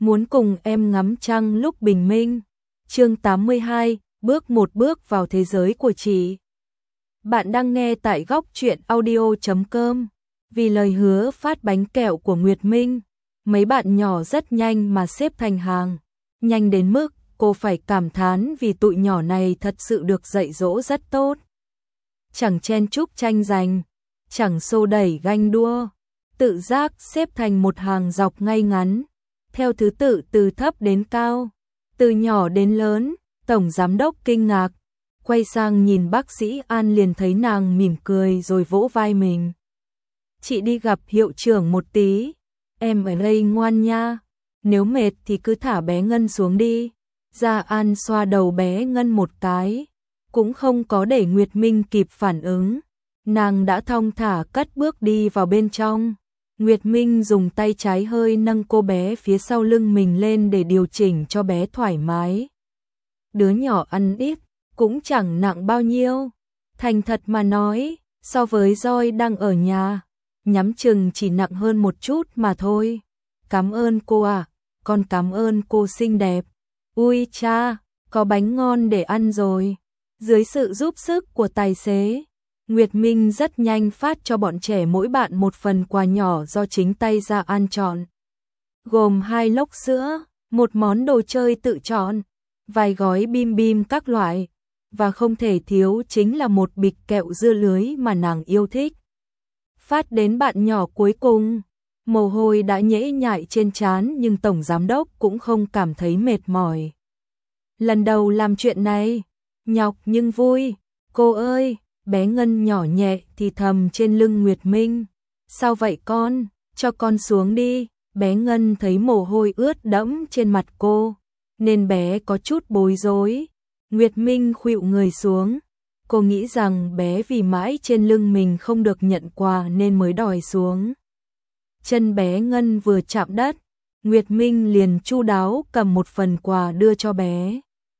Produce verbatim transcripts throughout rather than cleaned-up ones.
muốn cùng em ngắm trăng lúc bình minh. Chương tám mươi hai, bước một bước vào thế giới của chị. Bạn đang nghe tại góc truyện audio chấm com. Vì lời hứa phát bánh kẹo của Nguyệt Minh, mấy bạn nhỏ rất nhanh mà xếp thành hàng, nhanh đến mức cô phải cảm thán vì tụi nhỏ này thật sự được dạy dỗ rất tốt. Chẳng chen chúc tranh giành, chẳng xô đẩy ganh đua, tự giác xếp thành một hàng dọc ngay ngắn, theo thứ tự từ thấp đến cao, từ nhỏ đến lớn. Tổng giám đốc kinh ngạc, quay sang nhìn bác sĩ An liền thấy nàng mỉm cười rồi vỗ vai mình. Chị đi gặp hiệu trưởng một tí, em ở đây ngoan nha, nếu mệt thì cứ thả bé Ngân xuống đi. Gia An xoa đầu bé Ngân một cái, cũng không có để Nguyệt Minh kịp phản ứng, nàng đã thong thả cất bước đi vào bên trong. Nguyệt Minh dùng tay trái hơi nâng cô bé phía sau lưng mình lên để điều chỉnh cho bé thoải mái. Đứa nhỏ ăn ít, cũng chẳng nặng bao nhiêu. Thành thật mà nói, so với Roi đang ở nhà, nhắm chừng chỉ nặng hơn một chút mà thôi. Cảm ơn cô ạ, à, con cảm ơn cô xinh đẹp. Ui cha, có bánh ngon để ăn rồi. Dưới sự giúp sức của tài xế, Nguyệt Minh rất nhanh phát cho bọn trẻ mỗi bạn một phần quà nhỏ do chính tay Gia An chọn. Gồm hai lốc sữa, một món đồ chơi tự chọn, vài gói bim bim các loại, và không thể thiếu chính là một bịch kẹo dưa lưới mà nàng yêu thích. Phát đến bạn nhỏ cuối cùng, mồ hôi đã nhễ nhại trên trán nhưng tổng giám đốc cũng không cảm thấy mệt mỏi. Lần đầu làm chuyện này, nhọc nhưng vui. Cô ơi, bé Ngân nhỏ nhẹ thì thầm trên lưng Nguyệt Minh. Sao vậy con, cho con xuống đi. Bé Ngân thấy mồ hôi ướt đẫm trên mặt cô, nên bé có chút bối rối. Nguyệt Minh khuỵu người xuống. Cô nghĩ rằng bé vì mãi trên lưng mình không được nhận quà nên mới đòi xuống. Chân bé Ngân vừa chạm đất, Nguyệt Minh liền chu đáo cầm một phần quà đưa cho bé.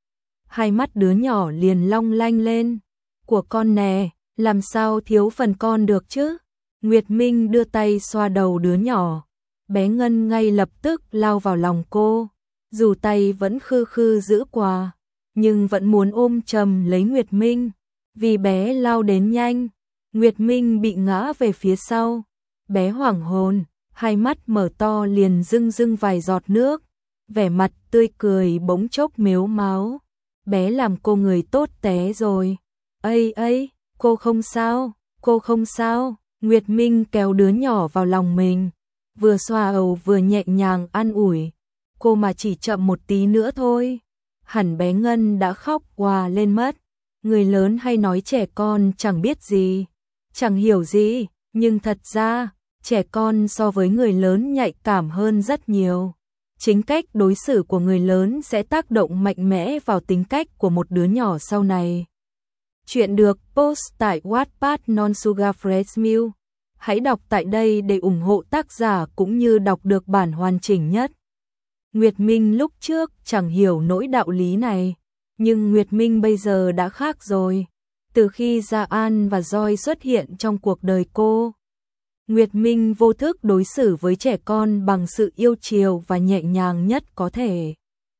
Hai mắt đứa nhỏ liền long lanh lên. Của con nè, làm sao thiếu phần con được chứ? Nguyệt Minh đưa tay xoa đầu đứa nhỏ. Bé Ngân ngay lập tức lao vào lòng cô. Dù tay vẫn khư khư giữ quà, nhưng vẫn muốn ôm chầm lấy Nguyệt Minh. Vì bé lao đến nhanh, Nguyệt Minh bị ngã về phía sau. Bé hoảng hồn, hai mắt mở to liền rưng rưng vài giọt nước. Vẻ mặt tươi cười bỗng chốc mếu máo. Bé làm cô người tốt té rồi. Ây ây, cô không sao, cô không sao. Nguyệt Minh kéo đứa nhỏ vào lòng mình, vừa xoa ầu vừa nhẹ nhàng an ủi. Cô mà chỉ chậm một tí nữa thôi, hẳn bé Ngân đã khóc òa lên mất. Người lớn hay nói trẻ con chẳng biết gì, chẳng hiểu gì, nhưng thật ra, trẻ con so với người lớn nhạy cảm hơn rất nhiều. Chính cách đối xử của người lớn sẽ tác động mạnh mẽ vào tính cách của một đứa nhỏ sau này. Chuyện được post tại Wattpad Non Sugar Fresh Milk. Hãy đọc tại đây để ủng hộ tác giả cũng như đọc được bản hoàn chỉnh nhất. Nguyệt Minh lúc trước chẳng hiểu nỗi đạo lý này, nhưng Nguyệt Minh bây giờ đã khác rồi. Từ khi Gia An và Roi xuất hiện trong cuộc đời cô, Nguyệt Minh vô thức đối xử với trẻ con bằng sự yêu chiều và nhẹ nhàng nhất có thể.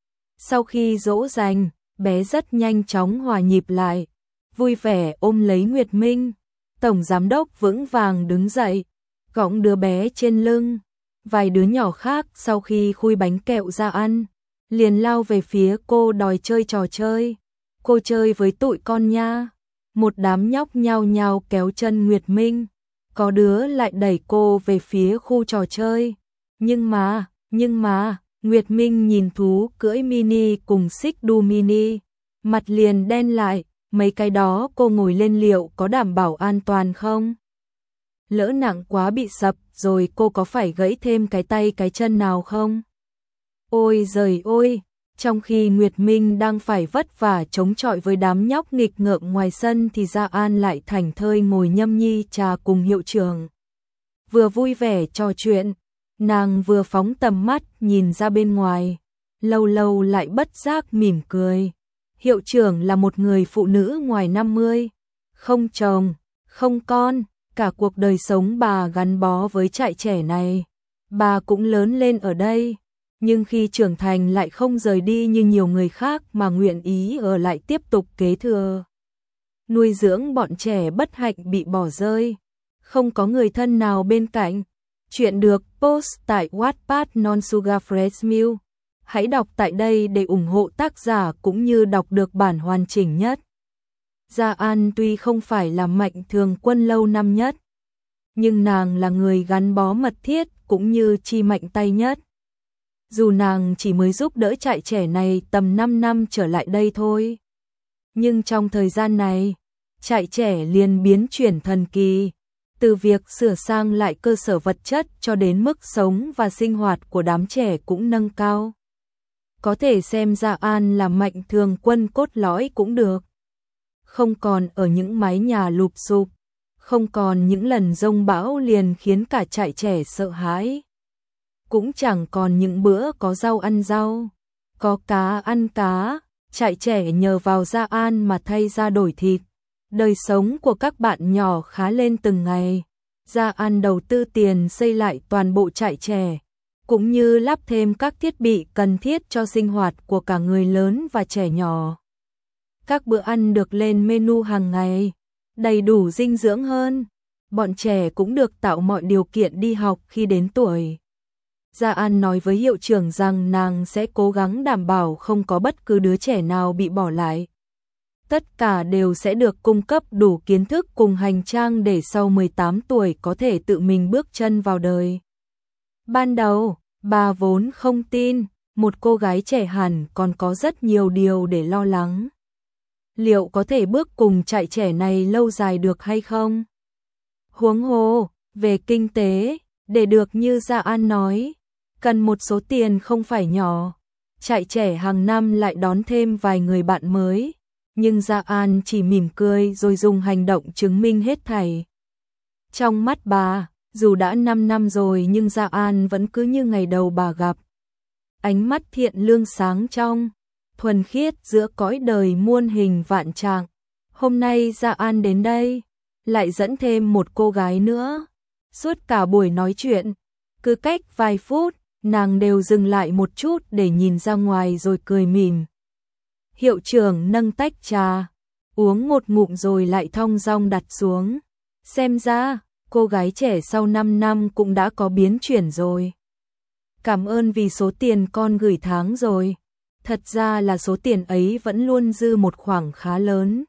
Sau khi dỗ dành, bé rất nhanh chóng hòa nhịp lại, vui vẻ ôm lấy Nguyệt Minh. Tổng giám đốc vững vàng đứng dậy, gõng đứa bé trên lưng. Vài đứa nhỏ khác sau khi khui bánh kẹo ra ăn, liền lao về phía cô đòi chơi trò chơi. Cô chơi với tụi con nha. Một đám nhóc nhao nhao kéo chân Nguyệt Minh. Có đứa lại đẩy cô về phía khu trò chơi. Nhưng mà, nhưng mà, Nguyệt Minh nhìn thú cưỡi mini cùng xích đu mini, mặt liền đen lại. Mấy cái đó cô ngồi lên liệu có đảm bảo an toàn không? Lỡ nặng quá bị sập rồi cô có phải gãy thêm cái tay cái chân nào không? Ôi giời ôi, trong khi Nguyệt Minh đang phải vất vả chống chọi với đám nhóc nghịch ngợm ngoài sân thì Gia An lại thảnh thơi ngồi nhâm nhi trà cùng hiệu trưởng. Vừa vui vẻ trò chuyện, nàng vừa phóng tầm mắt nhìn ra bên ngoài, lâu lâu lại bất giác mỉm cười. Hiệu trưởng là một người phụ nữ ngoài năm mươi, không chồng, không con, cả cuộc đời sống bà gắn bó với trại trẻ này. Bà cũng lớn lên ở đây, nhưng khi trưởng thành lại không rời đi như nhiều người khác mà nguyện ý ở lại tiếp tục kế thừa. Nuôi dưỡng bọn trẻ bất hạnh bị bỏ rơi, không có người thân nào bên cạnh. Chuyện được post tại Wattpad Non Sugar Fresh Milk. Hãy đọc tại đây để ủng hộ tác giả cũng như đọc được bản hoàn chỉnh nhất. Gia An tuy không phải là Mạnh Thường Quân lâu năm nhất, nhưng nàng là người gắn bó mật thiết cũng như chi mạnh tay nhất. Dù nàng chỉ mới giúp đỡ trại trẻ này tầm năm năm trở lại đây thôi, nhưng trong thời gian này, trại trẻ liền biến chuyển thần kỳ, từ việc sửa sang lại cơ sở vật chất cho đến mức sống và sinh hoạt của đám trẻ cũng nâng cao. Có thể xem Gia An là Mạnh Thường Quân cốt lõi cũng được. Không còn ở những mái nhà lụp xụp, không còn những lần giông bão liền khiến cả trại trẻ sợ hãi. Cũng chẳng còn những bữa có rau ăn rau, có cá ăn cá, trại trẻ nhờ vào Gia An mà thay ra đổi thịt. Đời sống của các bạn nhỏ khá lên từng ngày. Gia An đầu tư tiền xây lại toàn bộ trại trẻ, cũng như lắp thêm các thiết bị cần thiết cho sinh hoạt của cả người lớn và trẻ nhỏ. Các bữa ăn được lên menu hàng ngày, đầy đủ dinh dưỡng hơn. Bọn trẻ cũng được tạo mọi điều kiện đi học khi đến tuổi. Gia An nói với hiệu trưởng rằng nàng sẽ cố gắng đảm bảo không có bất cứ đứa trẻ nào bị bỏ lại. Tất cả đều sẽ được cung cấp đủ kiến thức cùng hành trang để sau mười tám tuổi có thể tự mình bước chân vào đời. Ban đầu, bà vốn không tin, một cô gái trẻ hẳn còn có rất nhiều điều để lo lắng. Liệu có thể bước cùng trại trẻ này lâu dài được hay không? Huống hồ, về kinh tế, để được như Gia An nói, cần một số tiền không phải nhỏ. Trại trẻ hàng năm lại đón thêm vài người bạn mới, nhưng Gia An chỉ mỉm cười rồi dùng hành động chứng minh hết thảy. Trong mắt bà, dù đã năm năm rồi nhưng Gia An vẫn cứ như ngày đầu bà gặp. Ánh mắt thiện lương sáng trong, thuần khiết giữa cõi đời muôn hình vạn trạng. Hôm nay Gia An đến đây, lại dẫn thêm một cô gái nữa. Suốt cả buổi nói chuyện, cứ cách vài phút, nàng đều dừng lại một chút để nhìn ra ngoài rồi cười mỉm. Hiệu trưởng nâng tách trà, uống một ngụm rồi lại thong dong đặt xuống. Xem ra, cô gái trẻ sau năm năm cũng đã có biến chuyển rồi. Cảm ơn vì số tiền con gửi tháng rồi. Thật ra là số tiền ấy vẫn luôn dư một khoảng khá lớn.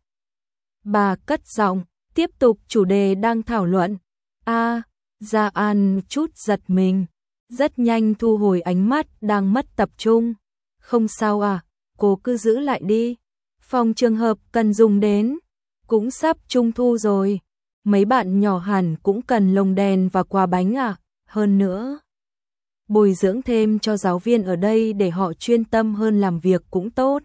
Bà cất giọng, tiếp tục chủ đề đang thảo luận. A, Gia An chút giật mình, rất nhanh thu hồi ánh mắt đang mất tập trung. Không sao à, cô cứ giữ lại đi. Phòng trường hợp cần dùng đến, cũng sắp trung thu rồi. Mấy bạn nhỏ hẳn cũng cần lồng đèn và quà bánh à, hơn nữa. Bồi dưỡng thêm cho giáo viên ở đây để họ chuyên tâm hơn làm việc cũng tốt.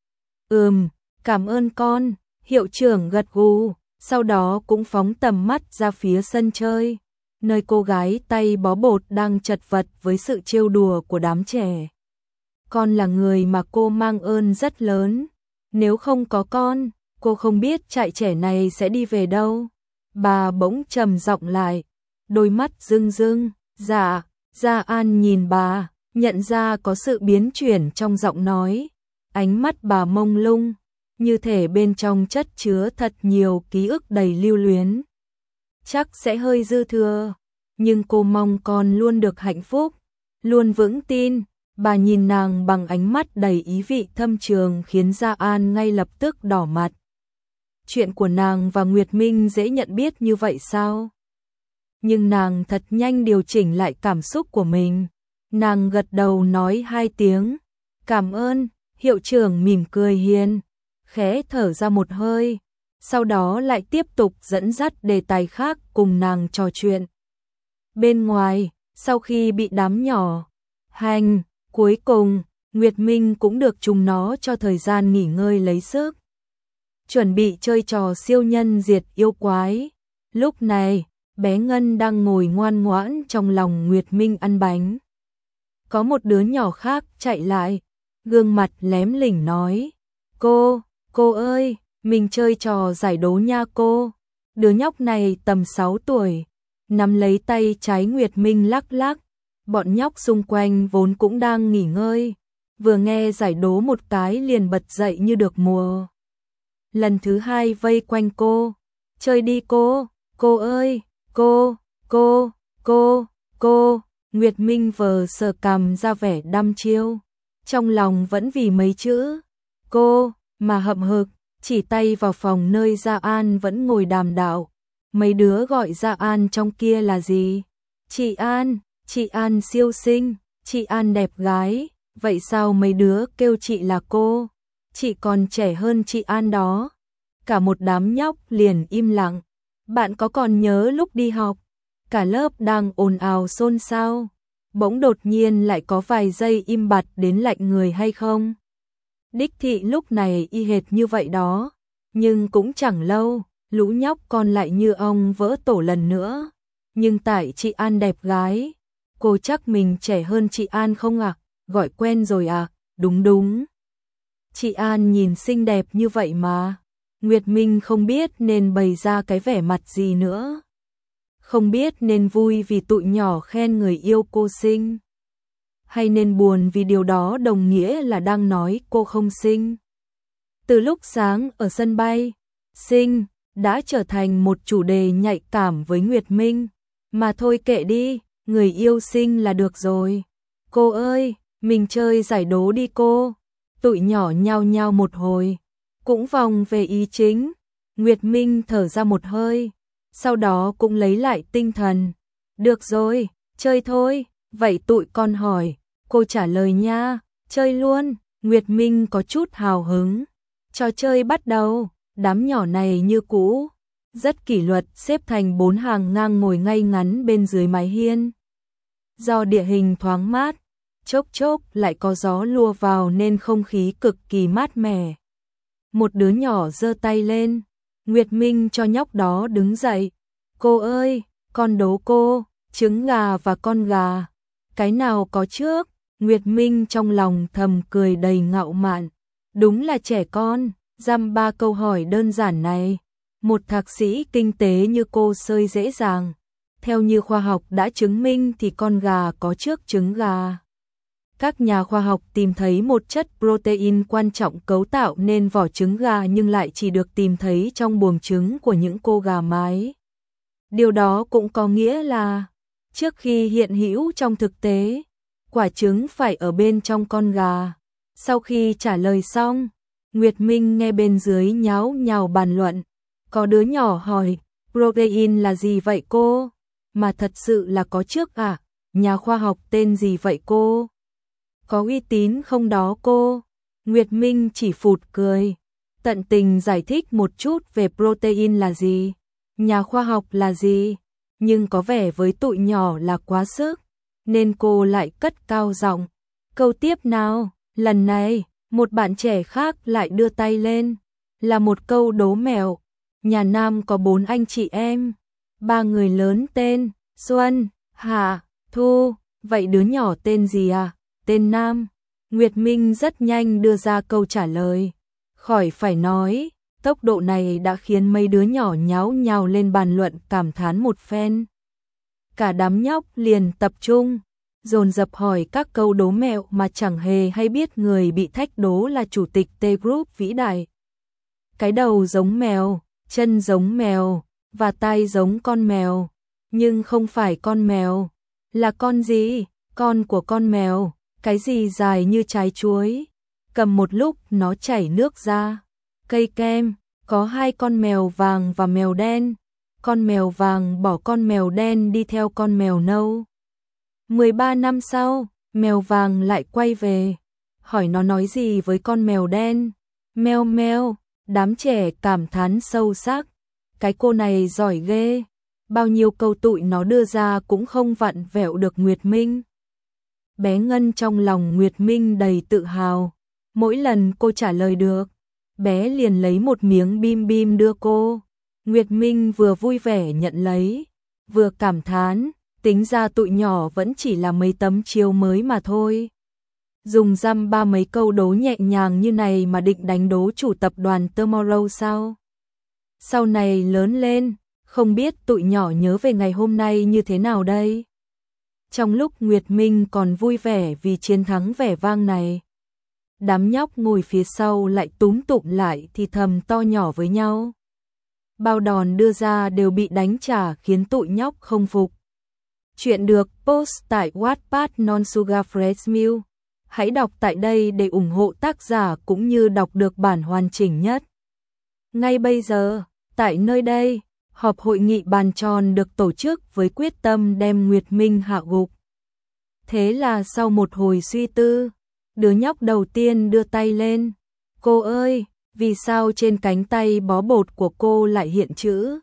Ừm, cảm ơn con, hiệu trưởng gật gù, sau đó cũng phóng tầm mắt ra phía sân chơi, nơi cô gái tay bó bột đang chật vật với sự trêu đùa của đám trẻ. Con là người mà cô mang ơn rất lớn, nếu không có con, cô không biết trại trẻ này sẽ đi về đâu. Bà bỗng trầm giọng lại, đôi mắt rưng rưng. Dạ. Gia An nhìn bà, nhận ra có sự biến chuyển trong giọng nói, ánh mắt bà mông lung, như thể bên trong chất chứa thật nhiều ký ức đầy lưu luyến. Chắc sẽ hơi dư thừa, nhưng cô mong con luôn được hạnh phúc, luôn vững tin. Bà nhìn nàng bằng ánh mắt đầy ý vị thâm trường khiến Gia An ngay lập tức đỏ mặt. Chuyện của nàng và Nguyệt Minh dễ nhận biết như vậy sao? Nhưng nàng thật nhanh điều chỉnh lại cảm xúc của mình. Nàng gật đầu nói hai tiếng. Cảm ơn, hiệu trưởng mỉm cười hiền, khẽ thở ra một hơi. Sau đó lại tiếp tục dẫn dắt đề tài khác cùng nàng trò chuyện. Bên ngoài, sau khi bị đám nhỏ hành, cuối cùng, Nguyệt Minh cũng được chúng nó cho thời gian nghỉ ngơi lấy sức. Chuẩn bị chơi trò siêu nhân diệt yêu quái. Lúc này, bé Ngân đang ngồi ngoan ngoãn trong lòng Nguyệt Minh ăn bánh. Có một đứa nhỏ khác chạy lại, gương mặt lém lỉnh nói, cô, cô ơi, mình chơi trò giải đố nha cô. Đứa nhóc này tầm sáu tuổi, nắm lấy tay trái Nguyệt Minh lắc lắc, Bọn nhóc xung quanh vốn cũng đang nghỉ ngơi, vừa nghe giải đố một cái liền bật dậy như được mùa. Lần thứ hai vây quanh cô, chơi đi cô, cô ơi, cô, cô, cô, cô. Nguyệt Minh vờ sờ cằm ra vẻ đăm chiêu, trong lòng vẫn vì mấy chữ cô mà hậm hực, chỉ tay vào phòng nơi Gia An vẫn ngồi đàm đạo. Mấy đứa gọi Gia An trong kia là gì? Chị An, chị An siêu xinh, chị An đẹp gái, vậy sao mấy đứa kêu chị là cô? Chị còn trẻ hơn chị An đó. Cả một đám nhóc liền im lặng. Bạn có còn nhớ lúc đi học, cả lớp đang ồn ào xôn xao, bỗng đột nhiên lại có vài giây im bặt đến lạnh người hay không? Đích thị lúc này y hệt như vậy đó, nhưng cũng chẳng lâu, lũ nhóc con lại như ong vỡ tổ lần nữa. Nhưng tại chị An đẹp gái, cô chắc mình trẻ hơn chị An không ạ? À? Gọi quen rồi à? Đúng đúng. Chị An nhìn xinh đẹp như vậy mà. Nguyệt Minh không biết nên bày ra cái vẻ mặt gì nữa. Không biết nên vui vì tụi nhỏ khen người yêu cô xinh, hay nên buồn vì điều đó đồng nghĩa là đang nói cô không xinh. Từ lúc sáng ở sân bay, xinh đã trở thành một chủ đề nhạy cảm với Nguyệt Minh. Mà thôi kệ đi, người yêu xinh là được rồi. Cô ơi, mình chơi giải đố đi cô. Tụi nhỏ nhao nhao một hồi, cũng vòng về ý chính. Nguyệt Minh thở ra một hơi, sau đó cũng lấy lại tinh thần. Được rồi, chơi thôi, vậy tụi con hỏi, cô trả lời nha, chơi luôn. Nguyệt Minh có chút hào hứng. Trò chơi bắt đầu, đám nhỏ này như cũ, rất kỷ luật xếp thành bốn hàng ngang ngồi ngay ngắn bên dưới mái hiên. Do địa hình thoáng mát, chốc chốc lại có gió lùa vào nên không khí cực kỳ mát mẻ. Một đứa nhỏ giơ tay lên, Nguyệt Minh cho nhóc đó đứng dậy. Cô ơi, con đố cô, trứng gà và con gà, cái nào có trước? Nguyệt Minh trong lòng thầm cười đầy ngạo mạn. Đúng là trẻ con, dăm ba câu hỏi đơn giản này. Một thạc sĩ kinh tế như cô xơi dễ dàng. Theo như khoa học đã chứng minh thì con gà có trước trứng gà. Các nhà khoa học tìm thấy một chất protein quan trọng cấu tạo nên vỏ trứng gà nhưng lại chỉ được tìm thấy trong buồng trứng của những cô gà mái. Điều đó cũng có nghĩa là, trước khi hiện hữu trong thực tế, quả trứng phải ở bên trong con gà. Sau khi trả lời xong, Nguyệt Minh nghe bên dưới nháo nhào bàn luận. Có đứa nhỏ hỏi, protein là gì vậy cô? Mà thật sự là có trước à? Nhà khoa học tên gì vậy cô? Có uy tín không đó cô? Nguyệt Minh chỉ phụt cười, tận tình giải thích một chút về protein là gì, nhà khoa học là gì, nhưng có vẻ với tụi nhỏ là quá sức, nên cô lại cất cao giọng. Câu tiếp nào, lần này, một bạn trẻ khác lại đưa tay lên, là một câu đố mẹo. Nhà Nam có bốn anh chị em, ba người lớn tên Xuân, Hạ, Thu, vậy đứa nhỏ tên gì à? Tên Nam. Nguyệt Minh rất nhanh đưa ra câu trả lời. Khỏi phải nói, tốc độ này đã khiến mấy đứa nhỏ nháo nhào lên bàn luận cảm thán một phen. Cả đám nhóc liền tập trung, dồn dập hỏi các câu đố mẹo mà chẳng hề hay biết người bị thách đố là chủ tịch T-Group vĩ đại. Cái đầu giống mèo, chân giống mèo, và tai giống con mèo, nhưng không phải con mèo. Là con gì? Con của con mèo. Cái gì dài như trái chuối, cầm một lúc nó chảy nước ra. Cây kem, có hai con mèo vàng và mèo đen. Con mèo vàng bỏ con mèo đen đi theo con mèo nâu. mười ba năm sau, mèo vàng lại quay về, hỏi nó nói gì với con mèo đen. Meo meo, đám trẻ cảm thán sâu sắc. Cái cô này giỏi ghê, bao nhiêu câu tụi nó đưa ra cũng không vặn vẹo được Nguyệt Minh. Bé Ngân trong lòng Nguyệt Minh đầy tự hào, mỗi lần cô trả lời được, bé liền lấy một miếng bim bim đưa cô. Nguyệt Minh vừa vui vẻ nhận lấy, vừa cảm thán, tính ra tụi nhỏ vẫn chỉ là mấy tấm chiếu mới mà thôi. Dùng dăm ba mấy câu đố nhẹ nhàng như này mà định đánh đố chủ tập đoàn Tomorrow sao? Sau này lớn lên, không biết tụi nhỏ nhớ về ngày hôm nay như thế nào đây? Trong lúc Nguyệt Minh còn vui vẻ vì chiến thắng vẻ vang này, đám nhóc ngồi phía sau lại túm tụm lại thì thầm to nhỏ với nhau. Bao đòn đưa ra đều bị đánh trả khiến tụi nhóc không phục. Chuyện được post tại Wattpad Non Sugar Fresh Milk. Hãy đọc tại đây để ủng hộ tác giả cũng như đọc được bản hoàn chỉnh nhất. Ngay bây giờ, tại nơi đây, họp hội nghị bàn tròn được tổ chức với quyết tâm đem Nguyệt Minh hạ gục. Thế là sau một hồi suy tư, đứa nhóc đầu tiên đưa tay lên. Cô ơi, vì sao trên cánh tay bó bột của cô lại hiện chữ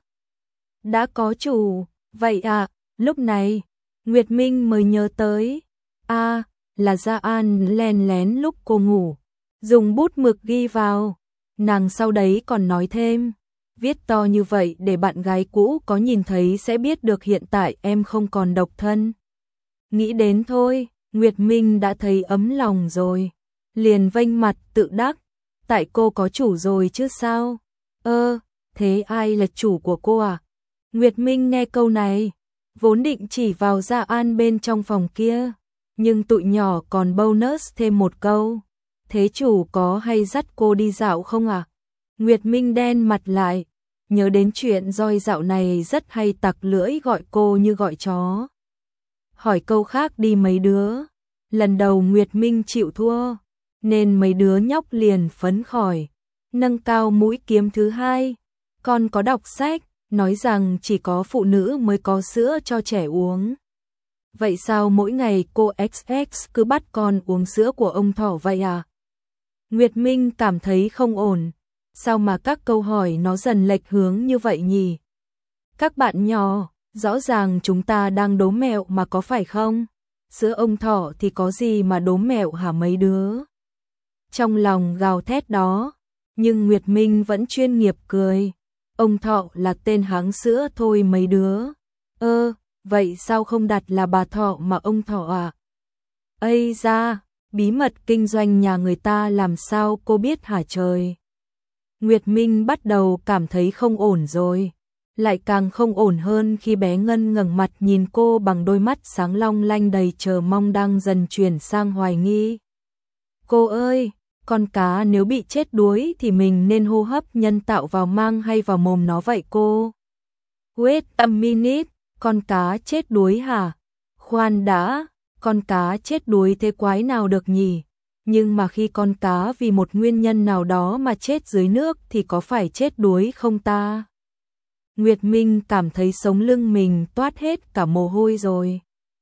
đã có chủ? Vậy à, lúc này, Nguyệt Minh mới nhớ tới. À, là Gia An len lén lúc cô ngủ, dùng bút mực ghi vào. Nàng sau đấy còn nói thêm, viết to như vậy để bạn gái cũ có nhìn thấy sẽ biết được hiện tại em không còn độc thân. Nghĩ đến thôi, Nguyệt Minh đã thấy ấm lòng rồi. Liền vênh mặt tự đắc, tại cô có chủ rồi chứ sao? Ơ, thế ai là chủ của cô à? Nguyệt Minh nghe câu này, vốn định chỉ vào Gia An bên trong phòng kia, nhưng tụi nhỏ còn bonus thêm một câu. Thế chủ có hay dắt cô đi dạo không à? Nguyệt Minh đen mặt lại, nhớ đến chuyện roi dạo này rất hay tặc lưỡi gọi cô như gọi chó. Hỏi câu khác đi mấy đứa. Lần đầu Nguyệt Minh chịu thua, nên mấy đứa nhóc liền phấn khởi, nâng cao mũi kiếm thứ hai. Con có đọc sách, nói rằng chỉ có phụ nữ mới có sữa cho trẻ uống. Vậy sao mỗi ngày cô ích ích cứ bắt con uống sữa của ông thỏ vậy à? Nguyệt Minh cảm thấy không ổn. Sao mà các câu hỏi nó dần lệch hướng như vậy nhỉ? Các bạn nhỏ, rõ ràng chúng ta đang đố mẹo mà có phải không? Sữa ông thỏ thì có gì mà đố mẹo hả mấy đứa? Trong lòng gào thét đó, nhưng Nguyệt Minh vẫn chuyên nghiệp cười. Ông thọ là tên hãng sữa thôi mấy đứa. Ơ, vậy sao không đặt là bà thọ mà ông thọ à? Ây da, bí mật kinh doanh nhà người ta làm sao cô biết hả trời? Nguyệt Minh bắt đầu cảm thấy không ổn rồi. Lại càng không ổn hơn khi bé Ngân ngẩng mặt nhìn cô bằng đôi mắt sáng long lanh đầy chờ mong đang dần chuyển sang hoài nghi. Cô ơi, con cá nếu bị chết đuối thì mình nên hô hấp nhân tạo vào mang hay vào mồm nó vậy cô? Wait a minute, con cá chết đuối hả? Khoan đã, con cá chết đuối thế quái nào được nhỉ? Nhưng mà khi con cá vì một nguyên nhân nào đó mà chết dưới nước thì có phải chết đuối không ta? Nguyệt Minh cảm thấy sống lưng mình toát hết cả mồ hôi rồi.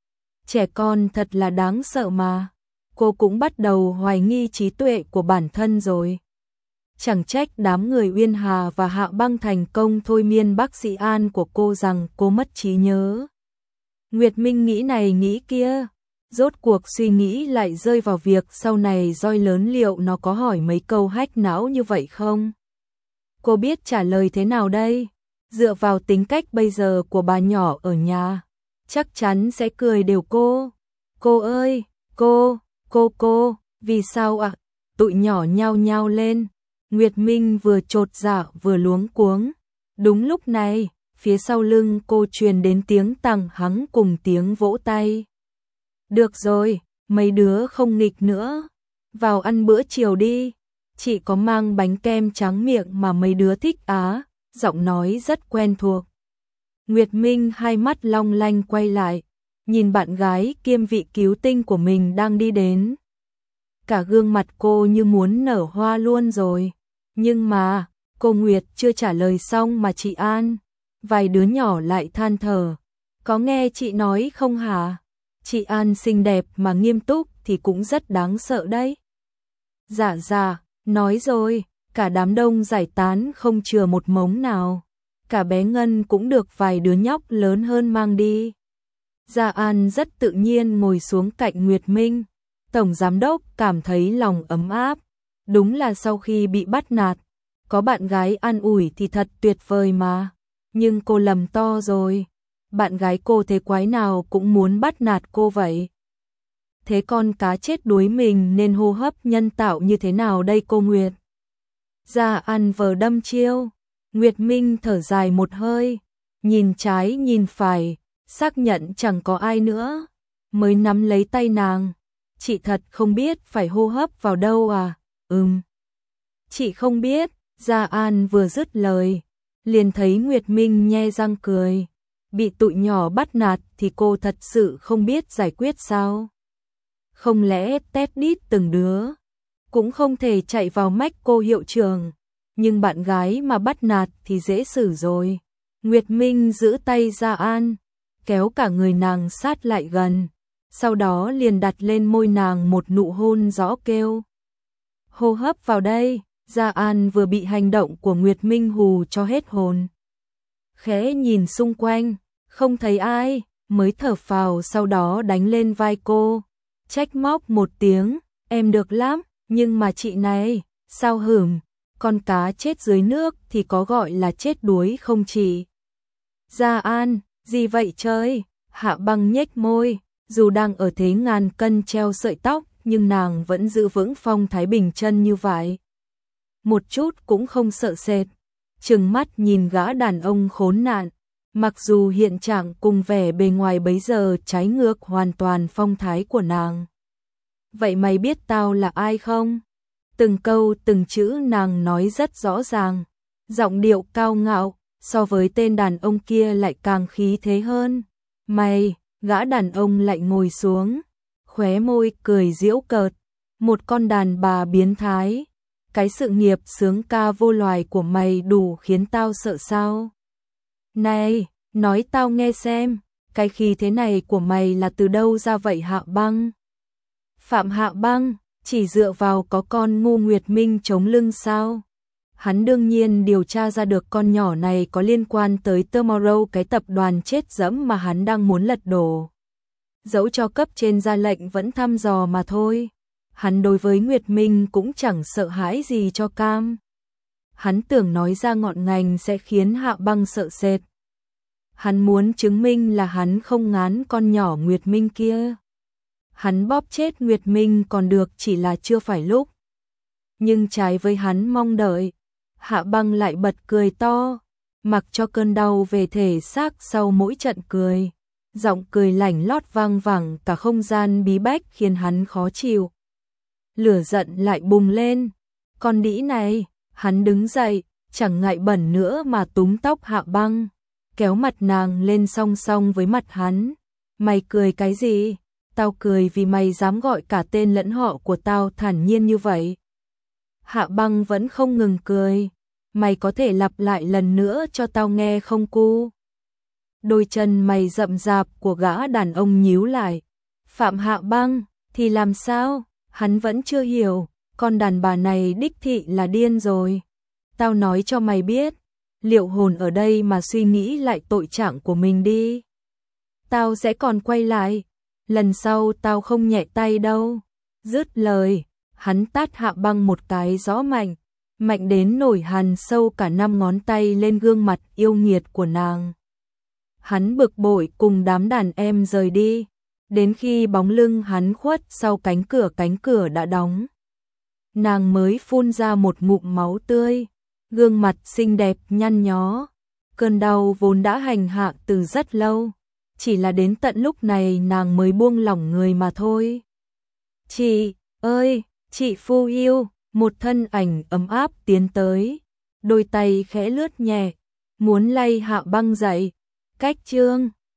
Trẻ con thật là đáng sợ mà. Cô cũng bắt đầu hoài nghi trí tuệ của bản thân rồi. Chẳng trách đám người Uyên Hà và Hạ Băng thành công thôi miên bác sĩ An của cô rằng cô mất trí nhớ. Nguyệt Minh nghĩ này nghĩ kia, rốt cuộc suy nghĩ lại rơi vào việc sau này roi lớn liệu nó có hỏi mấy câu hách não như vậy không? Cô biết trả lời thế nào đây? Dựa vào tính cách bây giờ của bà nhỏ ở nhà, chắc chắn sẽ cười đều cô. Cô ơi, cô, cô cô, vì sao ạ? À? Tụi nhỏ nhao nhao lên. Nguyệt Minh vừa chột dạ vừa luống cuống. Đúng lúc này, phía sau lưng cô truyền đến tiếng tằng hắng cùng tiếng vỗ tay. Được rồi, mấy đứa không nghịch nữa. Vào ăn bữa chiều đi. Chị có mang bánh kem tráng miệng mà mấy đứa thích á. Giọng nói rất quen thuộc. Nguyệt Minh hai mắt long lanh quay lại, nhìn bạn gái kiêm vị cứu tinh của mình đang đi đến. Cả gương mặt cô như muốn nở hoa luôn rồi. Nhưng mà, cô Nguyệt chưa trả lời xong mà chị An. Vài đứa nhỏ lại than thở. Có nghe chị nói không hả? Chị An xinh đẹp mà nghiêm túc thì cũng rất đáng sợ đấy. Dạ dạ, nói rồi. Cả đám đông giải tán không chừa một mống nào. Cả bé Ngân cũng được vài đứa nhóc lớn hơn mang đi. Gia An rất tự nhiên ngồi xuống cạnh Nguyệt Minh. Tổng giám đốc cảm thấy lòng ấm áp. Đúng là sau khi bị bắt nạt, có bạn gái an ủi thì thật tuyệt vời mà. Nhưng cô lầm to rồi. Bạn gái cô thế quái nào cũng muốn bắt nạt cô vậy. Thế con cá chết đuối mình nên hô hấp nhân tạo như thế nào đây cô Nguyệt? Gia An vờ đâm chiêu. Nguyệt Minh thở dài một hơi, nhìn trái nhìn phải, xác nhận chẳng có ai nữa. mới nắm lấy tay nàng. Chị thật không biết phải hô hấp vào đâu à? Ừm. Chị không biết. Gia An vừa dứt lời, liền thấy Nguyệt Minh nhe răng cười. Bị tụi nhỏ bắt nạt thì cô thật sự không biết giải quyết sao? Không lẽ tét đít từng đứa cũng không thể chạy vào mách cô hiệu trưởng, nhưng bạn gái mà bắt nạt thì dễ xử rồi. Nguyệt Minh giữ tay Gia An, kéo cả người nàng sát lại gần, sau đó liền đặt lên môi nàng một nụ hôn rõ kêu. Hô hấp vào đây. Gia An vừa bị hành động của Nguyệt Minh hù cho hết hồn. Khẽ nhìn xung quanh, không thấy ai, mới thở phào, sau đó đánh lên vai cô, trách móc một tiếng, em được lắm, nhưng mà chị này, sao hửm, con cá chết dưới nước thì có gọi là chết đuối không chị? Gia An, gì vậy trời? Hạ Băng nhếch môi, dù đang ở thế ngàn cân treo sợi tóc, nhưng nàng vẫn giữ vững phong thái bình chân như vậy. Một chút cũng không sợ sệt, trừng mắt nhìn gã đàn ông khốn nạn, mặc dù hiện trạng cùng vẻ bề ngoài bấy giờ trái ngược hoàn toàn phong thái của nàng. Vậy mày biết tao là ai không? Từng câu từng chữ nàng nói rất rõ ràng, giọng điệu cao ngạo, so với tên đàn ông kia lại càng khí thế hơn. Mày, gã đàn ông lại ngồi xuống, khóe môi cười giễu cợt, một con đàn bà biến thái. Cái sự nghiệp sướng ca vô loài của mày đủ khiến tao sợ sao? Này, nói tao nghe xem, cái khí thế này của mày là từ đâu ra vậy Hạ Băng? Phạm Hạ Băng, chỉ dựa vào có con ngu Nguyệt Minh chống lưng sao? Hắn đương nhiên điều tra ra được con nhỏ này có liên quan tới Tomorrow, cái tập đoàn chết dẫm mà hắn đang muốn lật đổ. Dẫu cho cấp trên ra lệnh vẫn thăm dò mà thôi. Hắn đối với Nguyệt Minh cũng chẳng sợ hãi gì cho cam. Hắn tưởng nói ra ngọn ngành sẽ khiến Hạ Băng sợ sệt. Hắn muốn chứng minh là hắn không ngán con nhỏ Nguyệt Minh kia. Hắn bóp chết Nguyệt Minh còn được, chỉ là chưa phải lúc. Nhưng trái với hắn mong đợi, Hạ Băng lại bật cười to, mặc cho cơn đau về thể xác sau mỗi trận cười. Giọng cười lảnh lót vang vẳng cả không gian bí bách khiến hắn khó chịu. Lửa giận lại bùng lên. Con đĩ này, hắn đứng dậy, chẳng ngại bẩn nữa mà túm tóc Hạ Băng, kéo mặt nàng lên song song với mặt hắn. Mày cười cái gì? Tao cười vì mày dám gọi cả tên lẫn họ của tao thản nhiên như vậy. Hạ Băng vẫn không ngừng cười. Mày có thể lặp lại lần nữa cho tao nghe không cu? Đôi chân mày rậm rạp của gã đàn ông nhíu lại. Phạm Hạ Băng, thì làm sao? Hắn vẫn chưa hiểu, con đàn bà này đích thị là điên rồi. Tao nói cho mày biết, liệu hồn ở đây mà suy nghĩ lại tội trạng của mình đi. Tao sẽ còn quay lại, lần sau tao không nhẹ tay đâu. Dứt lời, hắn tát Hạ Băng một cái rõ mạnh, mạnh đến nổi hằn sâu cả năm ngón tay lên gương mặt yêu nghiệt của nàng. Hắn bực bội cùng đám đàn em rời đi. Đến khi bóng lưng hắn khuất sau cánh cửa, cánh cửa đã đóng, nàng mới phun ra một ngụm máu tươi, gương mặt xinh đẹp nhăn nhó. Cơn đau vốn đã hành hạ từ rất lâu, chỉ là đến tận lúc này nàng mới buông lỏng người mà thôi. Chị ơi, chị Phu yêu, một thân ảnh ấm áp tiến tới, đôi tay khẽ lướt nhẹ, muốn lay Hạ Băng dậy. Cách chương